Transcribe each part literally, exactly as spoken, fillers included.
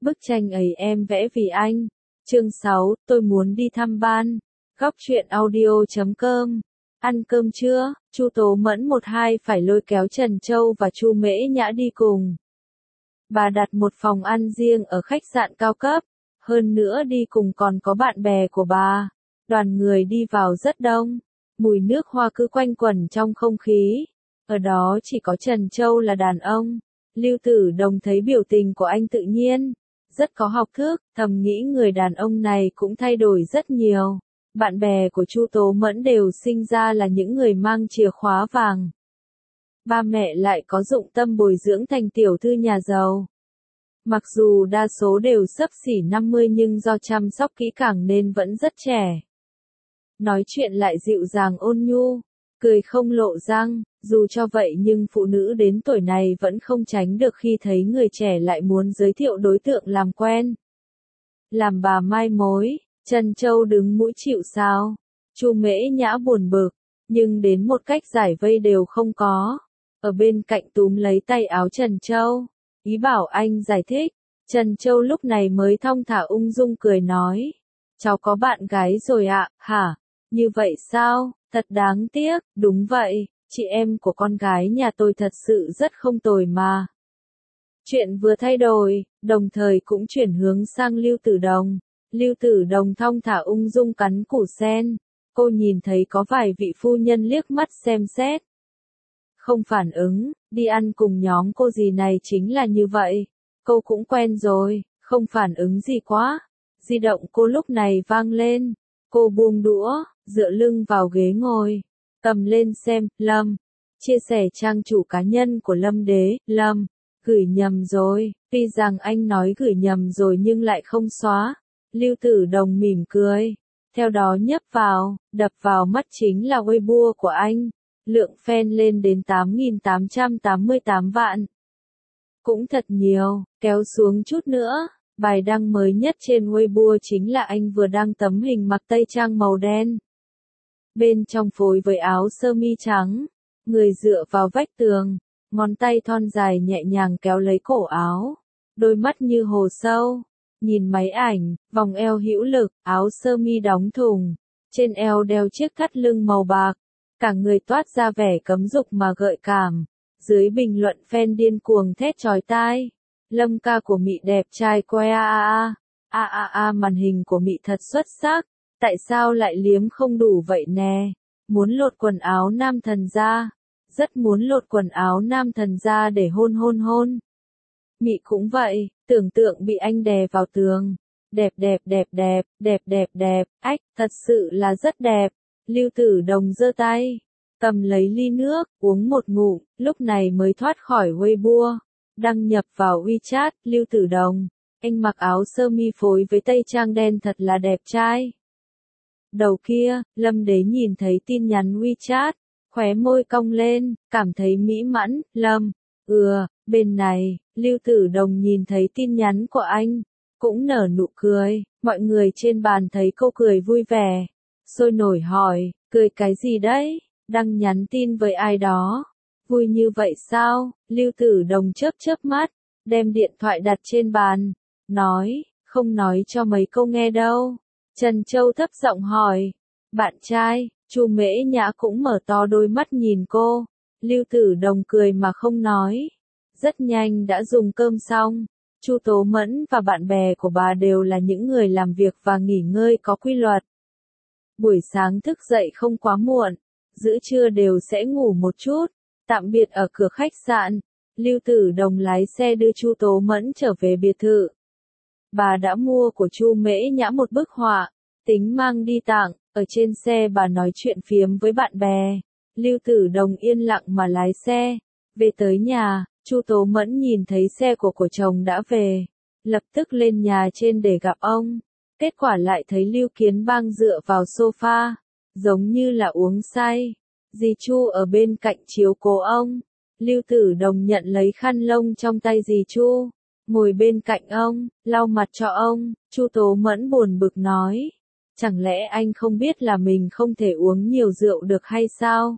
Bức tranh ấy em vẽ vì anh. Chương sáu, tôi muốn đi thăm ban. Góc truyện audio chấm com. Ăn cơm chưa? Chu Tố Mẫn một hai phải lôi kéo Trần Châu và Chu Mễ Nhã đi cùng. Bà đặt một phòng ăn riêng ở khách sạn cao cấp, hơn nữa đi cùng còn có bạn bè của bà. Đoàn người đi vào rất đông, mùi nước hoa cứ quanh quẩn trong không khí. Ở đó chỉ có Trần Châu là đàn ông. Lưu Tử Đồng thấy biểu tình của anh tự nhiên, rất có học thức, thầm nghĩ người đàn ông này cũng thay đổi rất nhiều. Bạn bè của Chu Tố Mẫn đều sinh ra là những người mang chìa khóa vàng. Ba mẹ lại có dụng tâm bồi dưỡng thành tiểu thư nhà giàu. Mặc dù đa số đều xấp xỉ năm mươi nhưng do chăm sóc kỹ càng nên vẫn rất trẻ. Nói chuyện lại dịu dàng ôn nhu, cười không lộ răng, dù cho vậy nhưng phụ nữ đến tuổi này vẫn không tránh được khi thấy người trẻ lại muốn giới thiệu đối tượng làm quen. Làm bà mai mối, Trần Châu đứng mũi chịu sào. Chu Mễ Nhã buồn bực, nhưng đến một cách giải vây đều không có. Ở bên cạnh túm lấy tay áo Trần Châu, ý bảo anh giải thích. Trần Châu lúc này mới thong thả ung dung cười nói. Cháu có bạn gái rồi ạ, hả? Như vậy sao? Thật đáng tiếc, đúng vậy, chị em của con gái nhà tôi thật sự rất không tồi mà. Chuyện vừa thay đổi, đồng thời cũng chuyển hướng sang Lưu Tử Đồng. Lưu Tử Đồng thong thả ung dung cắn củ sen. Cô nhìn thấy có vài vị phu nhân liếc mắt xem xét. Không phản ứng, đi ăn cùng nhóm cô dì này chính là như vậy. Cô cũng quen rồi, không phản ứng gì quá. Di động cô lúc này vang lên. Cô buông đũa, dựa lưng vào ghế ngồi, cầm lên xem, Lâm. Chia sẻ trang chủ cá nhân của Lâm Đế, Lâm. Gửi nhầm rồi, tuy rằng anh nói gửi nhầm rồi nhưng lại không xóa. Lưu Tử Đồng mỉm cười, theo đó nhấp vào, đập vào mắt chính là Weibo của anh. Lượng fan lên đến tám nghìn tám trăm tám mươi tám vạn. Cũng thật nhiều, kéo xuống chút nữa. Bài đăng mới nhất trên Weibo chính là anh vừa đăng tấm hình mặc tây trang màu đen. Bên trong phối với áo sơ mi trắng, người dựa vào vách tường, ngón tay thon dài nhẹ nhàng kéo lấy cổ áo, đôi mắt như hồ sâu, nhìn máy ảnh, vòng eo hữu lực, áo sơ mi đóng thùng, trên eo đeo chiếc thắt lưng màu bạc, cả người toát ra vẻ cấm dục mà gợi cảm. Dưới bình luận fan điên cuồng thét chói tai. Lâm ca của Mị đẹp trai que a a a a a màn hình của Mị thật xuất sắc, tại sao lại liếm không đủ vậy nè? Muốn lột quần áo nam thần ra, rất muốn lột quần áo nam thần ra để hôn hôn hôn. Mị cũng vậy, tưởng tượng bị anh đè vào tường, đẹp đẹp đẹp đẹp, đẹp đẹp đẹp, ách, thật sự là rất đẹp. Lưu Tử Đồng giơ tay, cầm lấy ly nước, uống một ngụm, lúc này mới thoát khỏi Weibo. Đăng nhập vào WeChat, Lưu Tử Đồng, anh mặc áo sơ mi phối với tây trang đen thật là đẹp trai. Đầu kia, Lâm Đế nhìn thấy tin nhắn WeChat, khóe môi cong lên, cảm thấy mỹ mãn. Lâm, ừa, bên này, Lưu Tử Đồng nhìn thấy tin nhắn của anh, cũng nở nụ cười. Mọi người trên bàn thấy cô cười vui vẻ, sôi nổi hỏi, cười cái gì đấy? Đang nhắn tin với ai đó? Vui như vậy sao? Lưu Tử Đồng chớp chớp mắt, đem điện thoại đặt trên bàn, nói, không nói cho mấy câu nghe đâu. Trần Châu thấp giọng hỏi, bạn trai? Chu Mễ Nhã cũng mở to đôi mắt nhìn cô. Lưu Tử Đồng cười mà không nói. Rất nhanh đã dùng cơm xong. Chu Tố Mẫn và bạn bè của bà đều là những người làm việc và nghỉ ngơi có quy luật. Buổi sáng thức dậy không quá muộn, giữa trưa đều sẽ ngủ một chút. Tạm biệt ở cửa khách sạn, Lưu Tử Đồng lái xe đưa Chu Tố Mẫn trở về biệt thự. Bà đã mua của Chu Mễ Nhã một bức họa, tính mang đi tặng. Ở trên xe bà nói chuyện phiếm với bạn bè. Lưu Tử Đồng yên lặng mà lái xe. Về tới nhà, Chu Tố Mẫn nhìn thấy xe của của chồng đã về, lập tức lên nhà trên để gặp ông. Kết quả lại thấy Lưu Kiến Bang dựa vào sofa, giống như là uống say. Dì Chu ở bên cạnh chiếu cố ông. Lưu Tử Đồng nhận lấy khăn lông trong tay dì Chu, ngồi bên cạnh ông, lau mặt cho ông. Chu Tố Mẫn buồn bực nói, chẳng lẽ anh không biết là mình không thể uống nhiều rượu được hay sao?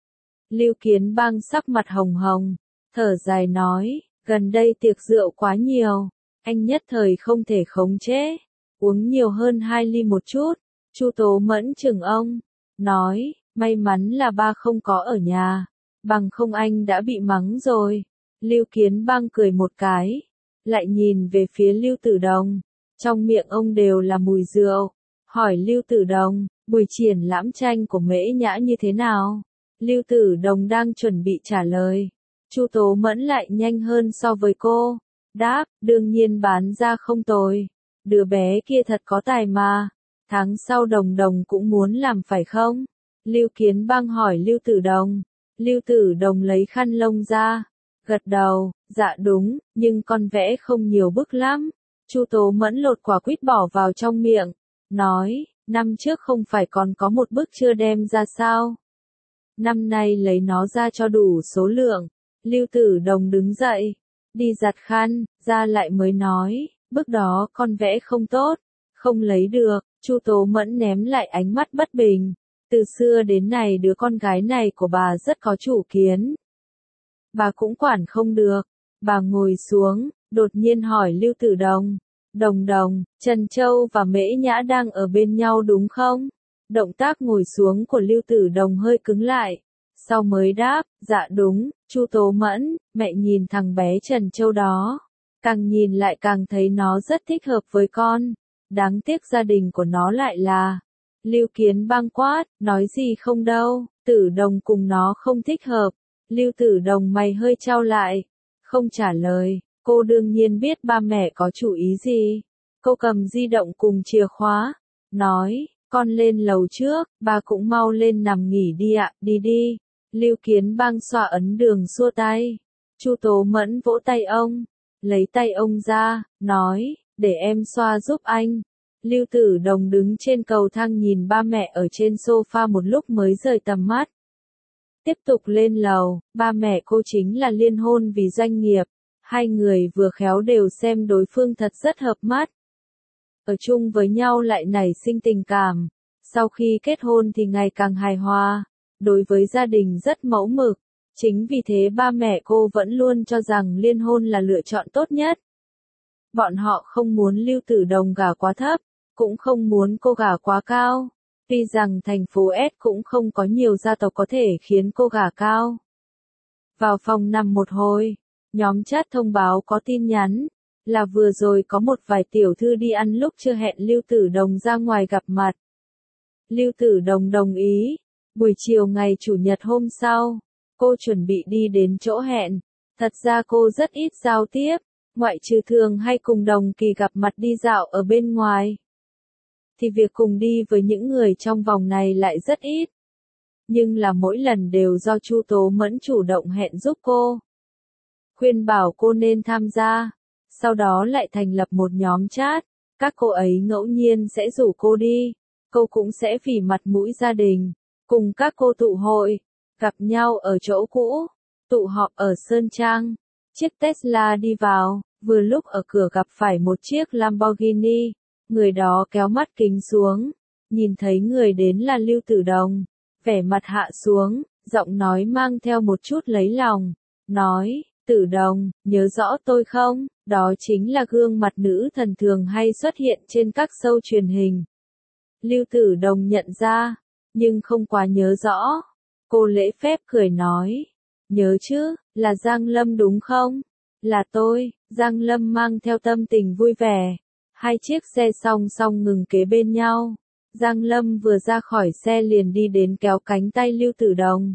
Lưu Kiến Bang sắc mặt hồng hồng, thở dài nói, gần đây tiệc rượu quá nhiều, Anh nhất thời không thể khống chế, uống nhiều hơn hai ly một chút. Chu Tố Mẫn chừng ông, nói, may mắn là ba không có ở nhà, bằng không anh đã bị mắng rồi. Lưu Kiến Bang cười một cái, lại nhìn về phía Lưu Tử Đồng, trong miệng ông đều là mùi rượu, hỏi Lưu Tử Đồng, buổi triển lãm tranh của Mễ Nhã như thế nào? Lưu Tử Đồng đang chuẩn bị trả lời, Chu Tố Mẫn lại nhanh hơn so với cô, đáp, đương nhiên bán ra không tồi, đứa bé kia thật có tài mà, tháng sau Đồng Đồng cũng muốn làm phải không? Lưu Kiến Bang hỏi Lưu Tử Đồng, Lưu Tử Đồng lấy khăn lông ra, gật đầu, dạ đúng, nhưng con vẽ không nhiều bức lắm. Chu Tố Mẫn lột quả quýt bỏ vào trong miệng, nói, năm trước không phải còn có một bức chưa đem ra sao? Năm nay lấy nó ra cho đủ số lượng. Lưu Tử Đồng đứng dậy, đi giặt khăn, ra lại mới nói, bức đó con vẽ không tốt, không lấy được. Chu Tố Mẫn ném lại ánh mắt bất bình, từ xưa đến nay đứa con gái này của bà rất có chủ kiến. Bà cũng quản không được. Bà ngồi xuống, đột nhiên hỏi Lưu Tử Đồng, Đồng Đồng, Trần Châu và Mễ Nhã đang ở bên nhau đúng không? Động tác ngồi xuống của Lưu Tử Đồng hơi cứng lại, sau mới đáp, dạ đúng. Chu Tố Mẫn, mẹ nhìn thằng bé Trần Châu đó, càng nhìn lại càng thấy nó rất thích hợp với con, đáng tiếc gia đình của nó lại là. Lưu Kiến Bang quát, nói gì không đâu, Tử Đồng cùng nó không thích hợp. Lưu Tử Đồng mày hơi chau lại, không trả lời. Cô đương nhiên biết ba mẹ có chủ ý gì. Cô cầm di động cùng chìa khóa, nói, con lên lầu trước, ba cũng mau lên nằm nghỉ đi ạ, đi đi. Lưu Kiến Bang xoa ấn đường xua tay. Chu Tố Mẫn vỗ tay ông, lấy tay ông ra, nói, để em xoa giúp anh. Lưu Tử Đồng đứng trên cầu thang nhìn ba mẹ ở trên sofa một lúc mới rời tầm mắt. Tiếp tục lên lầu, ba mẹ cô chính là liên hôn vì doanh nghiệp. Hai người vừa khéo đều xem đối phương thật rất hợp mắt. Ở chung với nhau lại nảy sinh tình cảm. Sau khi kết hôn thì ngày càng hài hòa. Đối với gia đình rất mẫu mực. Chính vì thế ba mẹ cô vẫn luôn cho rằng liên hôn là lựa chọn tốt nhất. Bọn họ không muốn Lưu Tử Đồng gả quá thấp, cũng không muốn cô gả quá cao. Tuy rằng thành phố S cũng không có nhiều gia tộc có thể khiến cô gả cao. Vào phòng nằm một hồi, nhóm chat thông báo có tin nhắn, là vừa rồi có một vài tiểu thư đi ăn lúc chưa hẹn Lưu Tử Đồng ra ngoài gặp mặt. Lưu Tử Đồng đồng ý, buổi chiều ngày Chủ nhật hôm sau, cô chuẩn bị đi đến chỗ hẹn. Thật ra cô rất ít giao tiếp, ngoại trừ thường hay cùng đồng kỳ gặp mặt đi dạo ở bên ngoài. Thì việc cùng đi với những người trong vòng này lại rất ít. Nhưng là mỗi lần đều do Chu Tố Mẫn chủ động hẹn giúp cô. Khuyên bảo cô nên tham gia, sau đó lại thành lập một nhóm chat, các cô ấy ngẫu nhiên sẽ rủ cô đi, cô cũng sẽ vì mặt mũi gia đình, cùng các cô tụ hội, gặp nhau ở chỗ cũ, tụ họp ở Sơn Trang. Chiếc Tesla đi vào, vừa lúc ở cửa gặp phải một chiếc Lamborghini, người đó kéo mắt kính xuống, nhìn thấy người đến là Lưu Tử Đồng, vẻ mặt hạ xuống, giọng nói mang theo một chút lấy lòng, nói, Tử Đồng, nhớ rõ tôi không? Đó chính là gương mặt nữ thần thường hay xuất hiện trên các show truyền hình. Lưu Tử Đồng nhận ra, nhưng không quá nhớ rõ. Cô lễ phép cười nói, nhớ chứ, là Giang Lâm đúng không? Là tôi. Giang Lâm mang theo tâm tình vui vẻ. Hai chiếc xe song song ngừng kế bên nhau. Giang Lâm vừa ra khỏi xe liền đi đến kéo cánh tay Lưu Tử Đồng.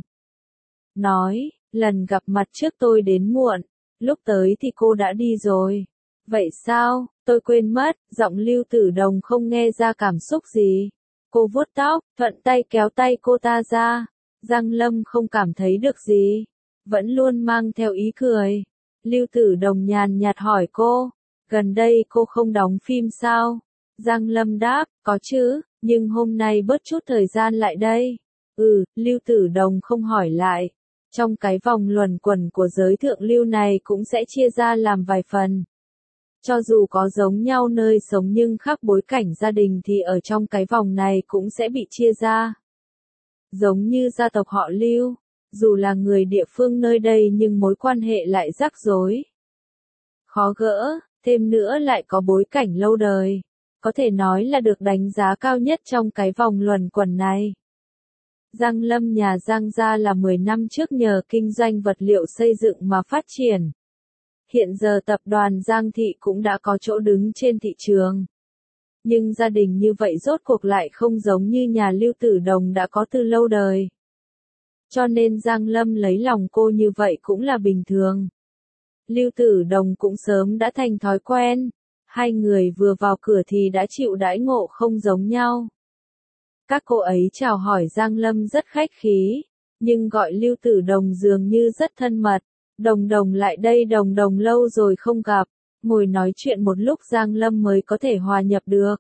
Nói, lần gặp mặt trước tôi đến muộn, lúc tới thì cô đã đi rồi. Vậy sao, tôi quên mất, giọng Lưu Tử Đồng không nghe ra cảm xúc gì. Cô vuốt tóc, thuận tay kéo tay cô ta ra. Giang Lâm không cảm thấy được gì, vẫn luôn mang theo ý cười. Lưu Tử Đồng nhàn nhạt hỏi cô, gần đây cô không đóng phim sao? Giang Lâm đáp, có chứ, nhưng hôm nay bớt chút thời gian lại đây. Ừ, Lưu Tử Đồng không hỏi lại. Trong cái vòng luẩn quẩn của giới thượng lưu này cũng sẽ chia ra làm vài phần. Cho dù có giống nhau nơi sống nhưng khác bối cảnh gia đình thì ở trong cái vòng này cũng sẽ bị chia ra. Giống như gia tộc họ Lưu, dù là người địa phương nơi đây nhưng mối quan hệ lại rắc rối, khó gỡ. thêm nữa lại có bối cảnh lâu đời, có thể nói là được đánh giá cao nhất trong cái vòng luẩn quẩn này. Giang Lâm nhà Giang gia là mười năm trước nhờ kinh doanh vật liệu xây dựng mà phát triển. Hiện giờ tập đoàn Giang Thị cũng đã có chỗ đứng trên thị trường. Nhưng gia đình như vậy rốt cuộc lại không giống như nhà Lưu Tử Đồng đã có từ lâu đời. Cho nên Giang Lâm lấy lòng cô như vậy cũng là bình thường. Lưu Tử Đồng cũng sớm đã thành thói quen, hai người vừa vào cửa thì đã chịu đãi ngộ không giống nhau. Các cô ấy chào hỏi Giang Lâm rất khách khí, nhưng gọi Lưu Tử Đồng dường như rất thân mật. Đồng Đồng lại đây, Đồng Đồng lâu rồi không gặp, ngồi nói chuyện một lúc Giang Lâm mới có thể hòa nhập được.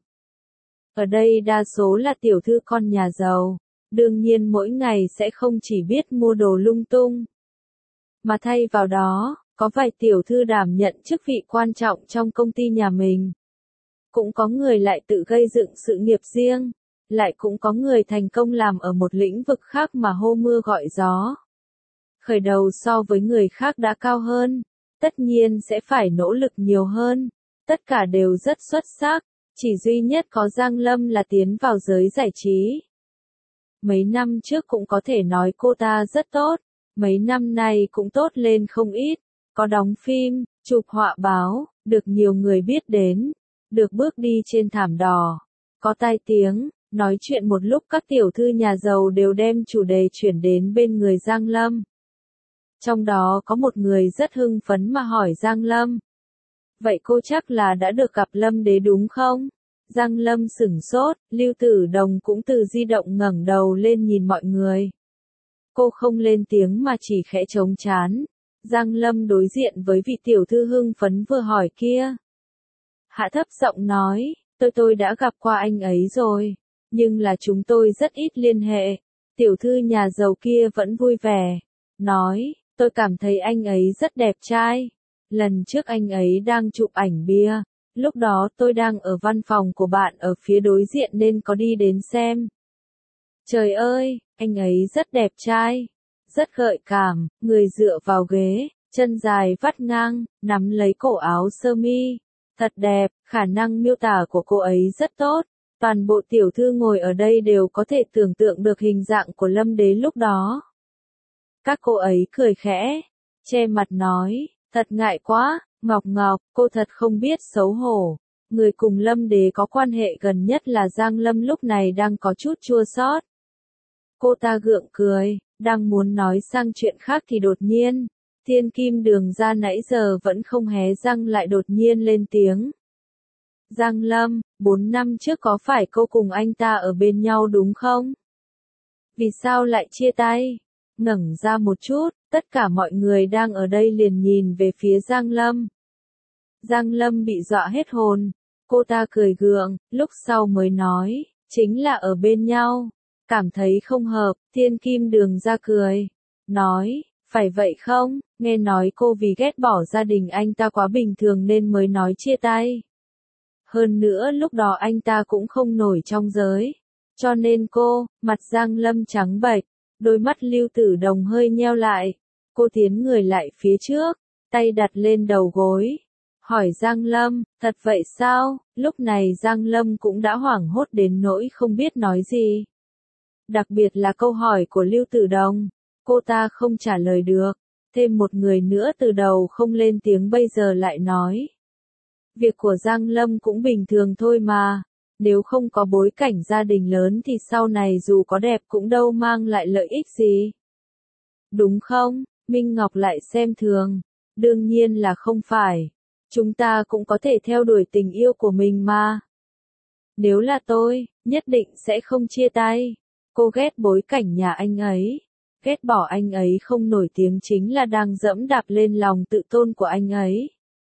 Ở đây đa số là tiểu thư con nhà giàu, đương nhiên mỗi ngày sẽ không chỉ biết mua đồ lung tung. Mà thay vào đó, có vài tiểu thư đảm nhận chức vị quan trọng trong công ty nhà mình. Cũng có người lại tự gây dựng sự nghiệp riêng, lại cũng có người thành công làm ở một lĩnh vực khác mà hô mưa gọi gió. Khởi đầu so với người khác đã cao hơn, tất nhiên sẽ phải nỗ lực nhiều hơn, tất cả đều rất xuất sắc, chỉ duy nhất có Giang Lâm là tiến vào giới giải trí. Mấy năm trước cũng có thể nói cô ta rất tốt, mấy năm nay cũng tốt lên không ít, có đóng phim, chụp họa báo, được nhiều người biết đến, được bước đi trên thảm đỏ, có tai tiếng, nói chuyện một lúc các tiểu thư nhà giàu đều đem chủ đề chuyển đến bên người Giang Lâm. Trong đó có một người rất hưng phấn mà hỏi Giang Lâm. Vậy cô chắc là đã được gặp Lâm Đế đúng không? Giang Lâm sửng sốt, Lưu Tử Đồng cũng từ di động ngẩng đầu lên nhìn mọi người. Cô không lên tiếng mà chỉ khẽ chống trán. Giang Lâm đối diện với vị tiểu thư hưng phấn vừa hỏi kia. Hạ thấp giọng nói, tôi tôi đã gặp qua anh ấy rồi, nhưng là chúng tôi rất ít liên hệ. Tiểu thư nhà giàu kia vẫn vui vẻ, nói, tôi cảm thấy anh ấy rất đẹp trai. Lần trước anh ấy đang chụp ảnh bia, lúc đó tôi đang ở văn phòng của bạn ở phía đối diện nên có đi đến xem. Trời ơi, anh ấy rất đẹp trai, rất gợi cảm, người dựa vào ghế, chân dài vắt ngang, nắm lấy cổ áo sơ mi. Thật đẹp, khả năng miêu tả của cô ấy rất tốt. Toàn bộ tiểu thư ngồi ở đây đều có thể tưởng tượng được hình dạng của Lâm Đế lúc đó. Các cô ấy cười khẽ, che mặt nói, thật ngại quá, Ngọc Ngọc, cô thật không biết xấu hổ. Người cùng Lâm Đế có quan hệ gần nhất là Giang Lâm lúc này đang có chút chua xót. Cô ta gượng cười, đang muốn nói sang chuyện khác thì đột nhiên, Thiên Kim Đường ra nãy giờ vẫn không hé răng lại đột nhiên lên tiếng. Giang Lâm, bốn năm trước có phải cô cùng anh ta ở bên nhau đúng không? Vì sao lại chia tay? Ngẩng ra một chút, tất cả mọi người đang ở đây liền nhìn về phía Giang Lâm. Giang Lâm bị dọa hết hồn, cô ta cười gượng, lúc sau mới nói, chính là ở bên nhau. Cảm thấy không hợp, Thiên Kim Đường ra cười, nói, phải vậy không, nghe nói cô vì ghét bỏ gia đình anh ta quá bình thường nên mới nói chia tay. Hơn nữa lúc đó anh ta cũng không nổi trong giới. Cho nên cô, mặt Giang Lâm trắng bệch, đôi mắt Lưu Tử Đồng hơi nheo lại. Cô tiến người lại phía trước, tay đặt lên đầu gối. Hỏi Giang Lâm, thật vậy sao? Lúc này Giang Lâm cũng đã hoảng hốt đến nỗi không biết nói gì. Đặc biệt là câu hỏi của Lưu Tử Đồng, cô ta không trả lời được. Thêm một người nữa từ đầu không lên tiếng bây giờ lại nói. Việc của Giang Lâm cũng bình thường thôi mà, nếu không có bối cảnh gia đình lớn thì sau này dù có đẹp cũng đâu mang lại lợi ích gì. Đúng không? Minh Ngọc lại xem thường. Đương nhiên là không phải. Chúng ta cũng có thể theo đuổi tình yêu của mình mà. Nếu là tôi, nhất định sẽ không chia tay. Cô ghét bối cảnh nhà anh ấy. Ghét bỏ anh ấy không nổi tiếng chính là đang dẫm đạp lên lòng tự tôn của anh ấy.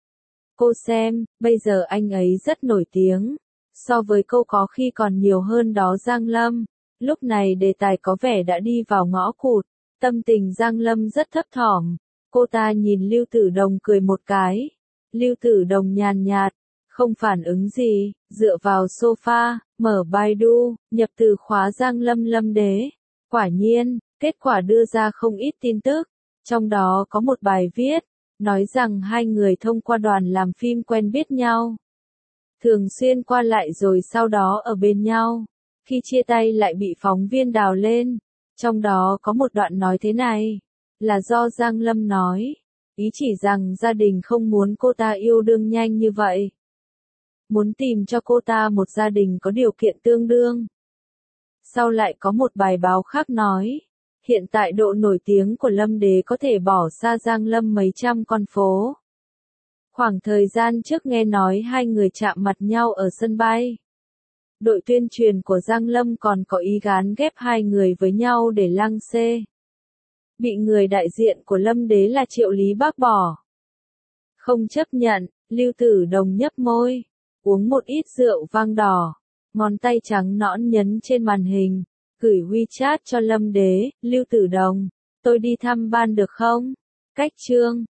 Cô xem, bây giờ anh ấy rất nổi tiếng. So với cô có khi còn nhiều hơn đó Giang Lâm. Lúc này đề tài có vẻ đã đi vào ngõ cụt. Tâm tình Giang Lâm rất thấp thỏm. Cô ta nhìn Lưu Tử Đồng cười một cái. Lưu Tử Đồng nhàn nhạt, không phản ứng gì, dựa vào sofa, mở Baidu, nhập từ khóa Giang Lâm Lâm Đế. Quả nhiên, kết quả đưa ra không ít tin tức. Trong đó có một bài viết, nói rằng hai người thông qua đoàn làm phim quen biết nhau. Thường xuyên qua lại rồi sau đó ở bên nhau. Khi chia tay lại bị phóng viên đào lên. Trong đó có một đoạn nói thế này, là do Giang Lâm nói, ý chỉ rằng gia đình không muốn cô ta yêu đương nhanh như vậy. Muốn tìm cho cô ta một gia đình có điều kiện tương đương. Sau lại có một bài báo khác nói, hiện tại độ nổi tiếng của Lâm Đế có thể bỏ xa Giang Lâm mấy trăm con phố. Khoảng thời gian trước nghe nói hai người chạm mặt nhau ở sân bay. Đội tuyên truyền của Giang Lâm còn có ý gán ghép hai người với nhau để lăng xê. Bị người đại diện của Lâm Đế là Triệu Lý bác bỏ. Không chấp nhận, Lưu Tử Đồng nhấp môi, uống một ít rượu vang đỏ, ngón tay trắng nõn nhấn trên màn hình, gửi WeChat cho Lâm Đế, Lưu Tử Đồng, tôi đi thăm ban được không? Cách chương